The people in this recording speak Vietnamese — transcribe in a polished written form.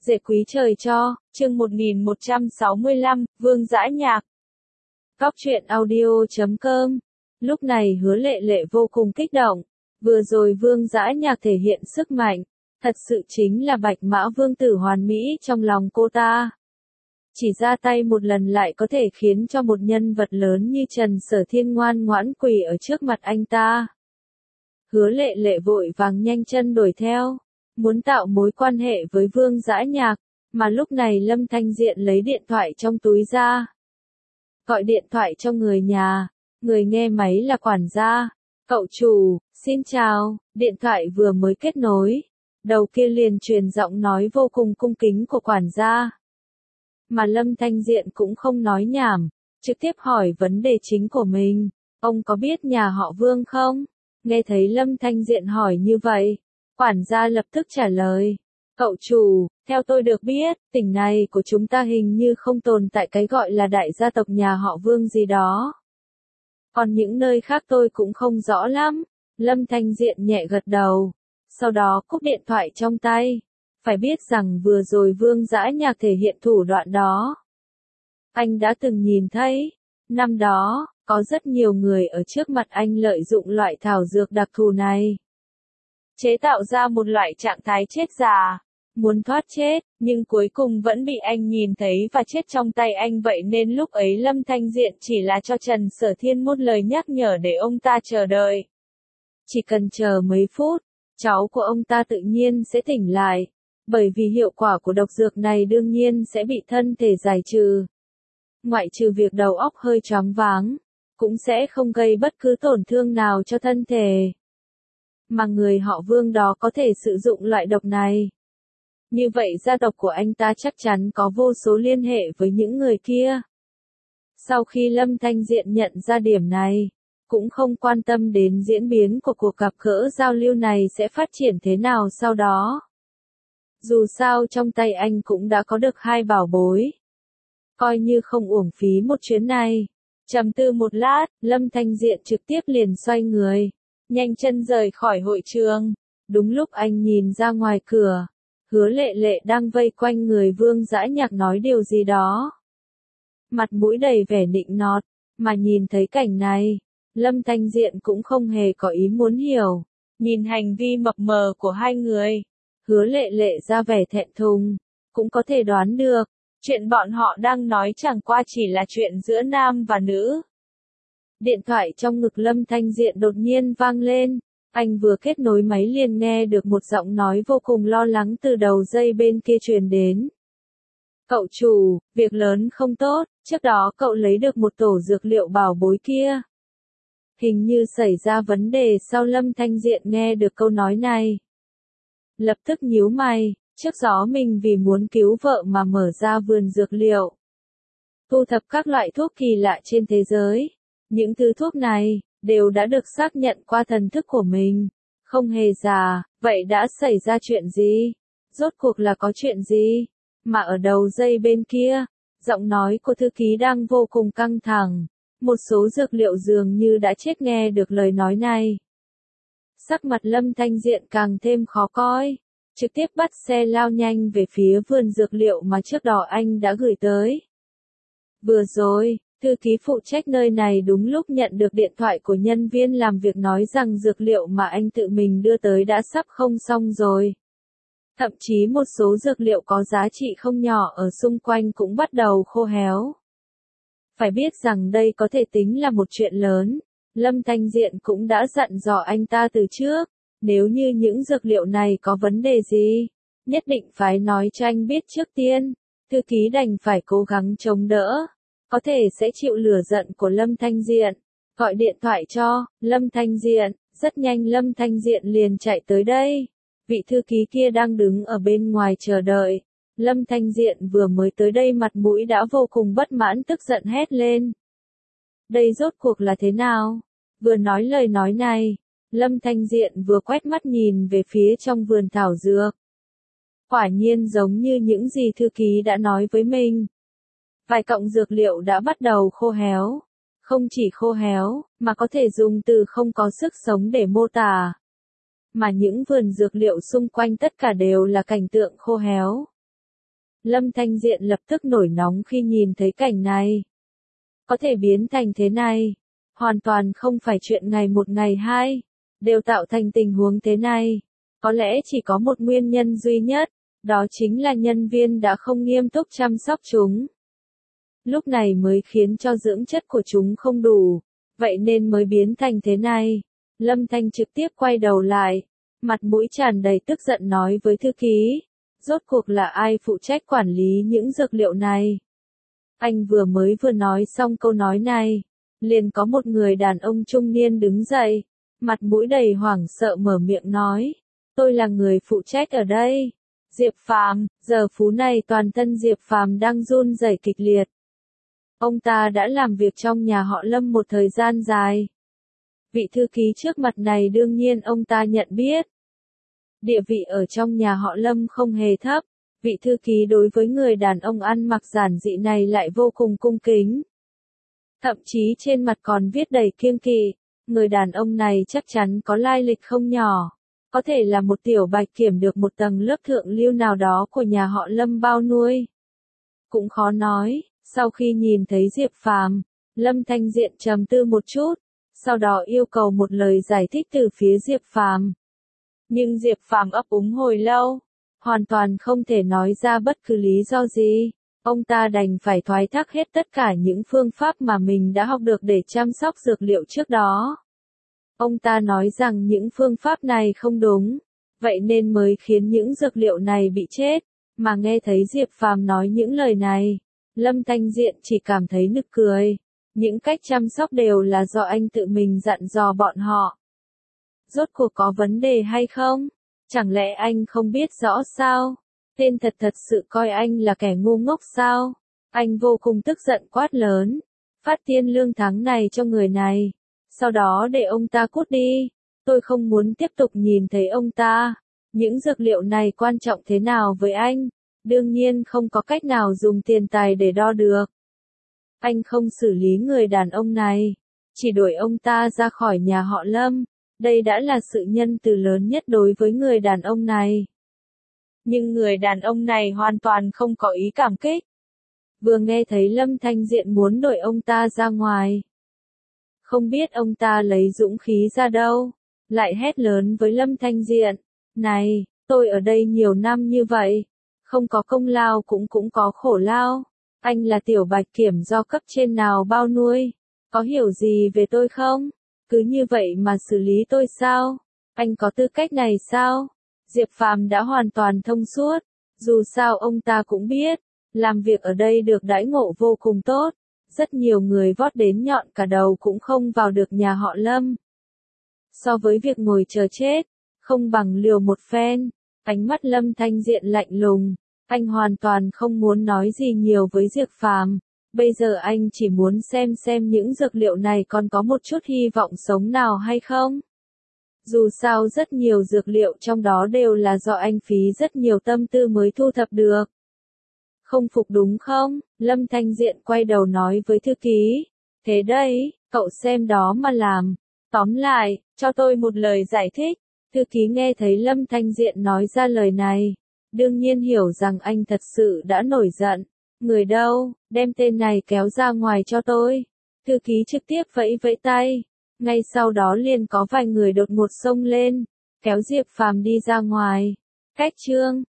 Dệ quý trời cho, chương 1165, Vương Dã Nhạc. Góc truyện audio.com. Lúc này Hứa Lệ Lệ vô cùng kích động. Vừa rồi Vương Dã Nhạc thể hiện sức mạnh, thật sự chính là Bạch Mã Vương tử hoàn mỹ trong lòng cô ta. Chỉ ra tay một lần lại có thể khiến cho một nhân vật lớn như Trần Sở Thiên ngoan ngoãn quỳ ở trước mặt anh ta. Hứa Lệ Lệ vội vàng nhanh chân đuổi theo, muốn tạo mối quan hệ với Vương Dã Nhạc, mà lúc này Lâm Thanh Diện lấy điện thoại trong túi ra. Gọi điện thoại cho người nhà, người nghe máy là quản gia. Cậu chủ, xin chào, điện thoại vừa mới kết nối. Đầu kia liền truyền giọng nói vô cùng cung kính của quản gia. Mà Lâm Thanh Diện cũng không nói nhảm, trực tiếp hỏi vấn đề chính của mình. Ông có biết nhà họ Vương không? Nghe thấy Lâm Thanh Diện hỏi như vậy, quản gia lập tức trả lời. Cậu chủ, theo tôi được biết, tỉnh này của chúng ta hình như không tồn tại cái gọi là đại gia tộc nhà họ Vương gì đó. Còn những nơi khác tôi cũng không rõ lắm. Lâm Thanh Diện nhẹ gật đầu, sau đó cúp điện thoại trong tay. Phải biết rằng vừa rồi Vương Dã Nhạc thể hiện thủ đoạn đó, anh đã từng nhìn thấy. Năm đó, có rất nhiều người ở trước mặt anh lợi dụng loại thảo dược đặc thù này, chế tạo ra một loại trạng thái chết già, muốn thoát chết, nhưng cuối cùng vẫn bị anh nhìn thấy và chết trong tay anh. Vậy nên lúc ấy Lâm Thanh Diện chỉ là cho Trần Sở Thiên một lời nhắc nhở để ông ta chờ đợi. Chỉ cần chờ mấy phút, cháu của ông ta tự nhiên sẽ tỉnh lại, bởi vì hiệu quả của độc dược này đương nhiên sẽ bị thân thể giải trừ. Ngoại trừ việc đầu óc hơi choáng váng, cũng sẽ không gây bất cứ tổn thương nào cho thân thể. Mà người họ Vương đó có thể sử dụng loại độc này. Như vậy gia tộc của anh ta chắc chắn có vô số liên hệ với những người kia. Sau khi Lâm Thanh Diện nhận ra điểm này, cũng không quan tâm đến diễn biến của cuộc gặp gỡ giao lưu này sẽ phát triển thế nào sau đó. Dù sao trong tay anh cũng đã có được hai bảo bối, coi như không uổng phí một chuyến này. Trầm tư một lát, Lâm Thanh Diện trực tiếp liền xoay người, nhanh chân rời khỏi hội trường. Đúng lúc anh nhìn ra ngoài cửa, Hứa Lệ Lệ đang vây quanh người Vương Dã Nhạc nói điều gì đó, mặt mũi đầy vẻ nịnh nọt. Mà nhìn thấy cảnh này, Lâm Thanh Diện cũng không hề có ý muốn hiểu. Nhìn hành vi mập mờ của hai người, Hứa Lệ Lệ ra vẻ thẹn thùng, cũng có thể đoán được, chuyện bọn họ đang nói chẳng qua chỉ là chuyện giữa nam và nữ. Điện thoại trong ngực Lâm Thanh Diện đột nhiên vang lên, anh vừa kết nối máy liền nghe được một giọng nói vô cùng lo lắng từ đầu dây bên kia truyền đến. Cậu chủ, việc lớn không tốt, trước đó cậu lấy được một tổ dược liệu bảo bối kia. Hình như xảy ra vấn đề. Sau Lâm Thanh Diện nghe được câu nói này, lập tức nhíu mày. Trước đó mình vì muốn cứu vợ mà mở ra vườn dược liệu, thu thập các loại thuốc kỳ lạ trên thế giới. Những thứ thuốc này đều đã được xác nhận qua thần thức của mình, không hề giả. Vậy đã xảy ra chuyện gì? Rốt cuộc là có chuyện gì? Mà ở đầu dây bên kia, giọng nói của thư ký đang vô cùng căng thẳng. Một số dược liệu dường như đã chết. Nghe được lời nói này, sắc mặt Lâm Thanh Diện càng thêm khó coi, trực tiếp bắt xe lao nhanh về phía vườn dược liệu mà trước đó anh đã gửi tới. Vừa rồi, thư ký phụ trách nơi này đúng lúc nhận được điện thoại của nhân viên làm việc nói rằng dược liệu mà anh tự mình đưa tới đã sắp không xong rồi. Thậm chí một số dược liệu có giá trị không nhỏ ở xung quanh cũng bắt đầu khô héo. Phải biết rằng đây có thể tính là một chuyện lớn. Lâm Thanh Diện cũng đã dặn dò anh ta từ trước, nếu như những dược liệu này có vấn đề gì, nhất định phải nói cho anh biết trước tiên. Thư ký đành phải cố gắng chống đỡ, có thể sẽ chịu lửa giận của Lâm Thanh Diện. Gọi điện thoại cho Lâm Thanh Diện, rất nhanh Lâm Thanh Diện liền chạy tới đây. Vị thư ký kia đang đứng ở bên ngoài chờ đợi. Lâm Thanh Diện vừa mới tới đây mặt mũi đã vô cùng bất mãn, tức giận hét lên. Đây rốt cuộc là thế nào? Vừa nói lời nói này, Lâm Thanh Diện vừa quét mắt nhìn về phía trong vườn thảo dược. Quả nhiên giống như những gì thư ký đã nói với mình. Vài cọng dược liệu đã bắt đầu khô héo. Không chỉ khô héo, mà có thể dùng từ không có sức sống để mô tả. Mà những vườn dược liệu xung quanh tất cả đều là cảnh tượng khô héo. Lâm Thanh Diện lập tức nổi nóng khi nhìn thấy cảnh này. Có thể biến thành thế này, hoàn toàn không phải chuyện ngày một ngày hai, đều tạo thành tình huống thế này. Có lẽ chỉ có một nguyên nhân duy nhất, đó chính là nhân viên đã không nghiêm túc chăm sóc chúng. Lúc này mới khiến cho dưỡng chất của chúng không đủ, vậy nên mới biến thành thế này. Lâm Thanh trực tiếp quay đầu lại, mặt mũi tràn đầy tức giận nói với thư ký, rốt cuộc là ai phụ trách quản lý những dược liệu này? Anh vừa nói xong câu nói này, liền có một người đàn ông trung niên đứng dậy, mặt mũi đầy hoảng sợ mở miệng nói, tôi là người phụ trách ở đây. Diệp Phàm, giờ phút này toàn thân Diệp Phàm đang run rẩy kịch liệt. Ông ta đã làm việc trong nhà họ Lâm một thời gian dài. Vị thư ký trước mặt này đương nhiên ông ta nhận biết. Địa vị ở trong nhà họ Lâm không hề thấp, vị thư ký đối với người đàn ông ăn mặc giản dị này lại vô cùng cung kính. Thậm chí trên mặt còn viết đầy kiêng kỵ, người đàn ông này chắc chắn có lai lịch không nhỏ. Có thể là một tiểu bạch kiểm được một tầng lớp thượng lưu nào đó của nhà họ Lâm bao nuôi. Cũng khó nói, sau khi nhìn thấy Diệp Phàm, Lâm Thanh Diện trầm tư một chút, sau đó yêu cầu một lời giải thích từ phía Diệp Phàm. Nhưng Diệp Phàm ấp úng hồi lâu, hoàn toàn không thể nói ra bất cứ lý do gì. Ông ta đành phải thoái thác hết tất cả những phương pháp mà mình đã học được để chăm sóc dược liệu trước đó. Ông ta nói rằng những phương pháp này không đúng, vậy nên mới khiến những dược liệu này bị chết, mà nghe thấy Diệp Phàm nói những lời này, Lâm Thanh Diện chỉ cảm thấy nực cười. Những cách chăm sóc đều là do anh tự mình dặn dò bọn họ. Rốt cuộc có vấn đề hay không? Chẳng lẽ anh không biết rõ sao? Tên thật sự coi anh là kẻ ngu ngốc sao? Anh vô cùng tức giận quát lớn, phát tiền lương tháng này cho người này, sau đó để ông ta cút đi. Tôi không muốn tiếp tục nhìn thấy ông ta. Những dược liệu này quan trọng thế nào với anh? Đương nhiên không có cách nào dùng tiền tài để đo được. Anh không xử lý người đàn ông này, chỉ đuổi ông ta ra khỏi nhà họ Lâm. Đây đã là sự nhân từ lớn nhất đối với người đàn ông này. Nhưng người đàn ông này hoàn toàn không có ý cảm kích. Vừa nghe thấy Lâm Thanh Diện muốn đuổi ông ta ra ngoài. Không biết ông ta lấy dũng khí ra đâu, lại hét lớn với Lâm Thanh Diện, này, tôi ở đây nhiều năm như vậy, không có công lao cũng có khổ lao. Anh là tiểu bạch kiểm do cấp trên nào bao nuôi, có hiểu gì về tôi không? Cứ như vậy mà xử lý tôi sao? Anh có tư cách này sao? Diệp Phàm đã hoàn toàn thông suốt, dù sao ông ta cũng biết, làm việc ở đây được đãi ngộ vô cùng tốt, rất nhiều người vót đến nhọn cả đầu cũng không vào được nhà họ Lâm. So với việc ngồi chờ chết, không bằng liều một phen. Ánh mắt Lâm Thanh Diện lạnh lùng, anh hoàn toàn không muốn nói gì nhiều với Diệp Phàm. Bây giờ anh chỉ muốn xem những dược liệu này còn có một chút hy vọng sống nào hay không. Dù sao rất nhiều dược liệu trong đó đều là do anh phí rất nhiều tâm tư mới thu thập được. Không phục đúng không? Lâm Thanh Diện quay đầu nói với thư ký. Thế đây, cậu xem đó mà làm. Tóm lại, cho tôi một lời giải thích. Thư ký nghe thấy Lâm Thanh Diện nói ra lời này, đương nhiên hiểu rằng anh thật sự đã nổi giận. Người đâu, đem tên này kéo ra ngoài cho tôi. Thư ký trực tiếp vẫy vẫy tay. Ngay sau đó liền có vài người đột ngột xông lên, kéo Diệp Phàm đi ra ngoài. Cách chương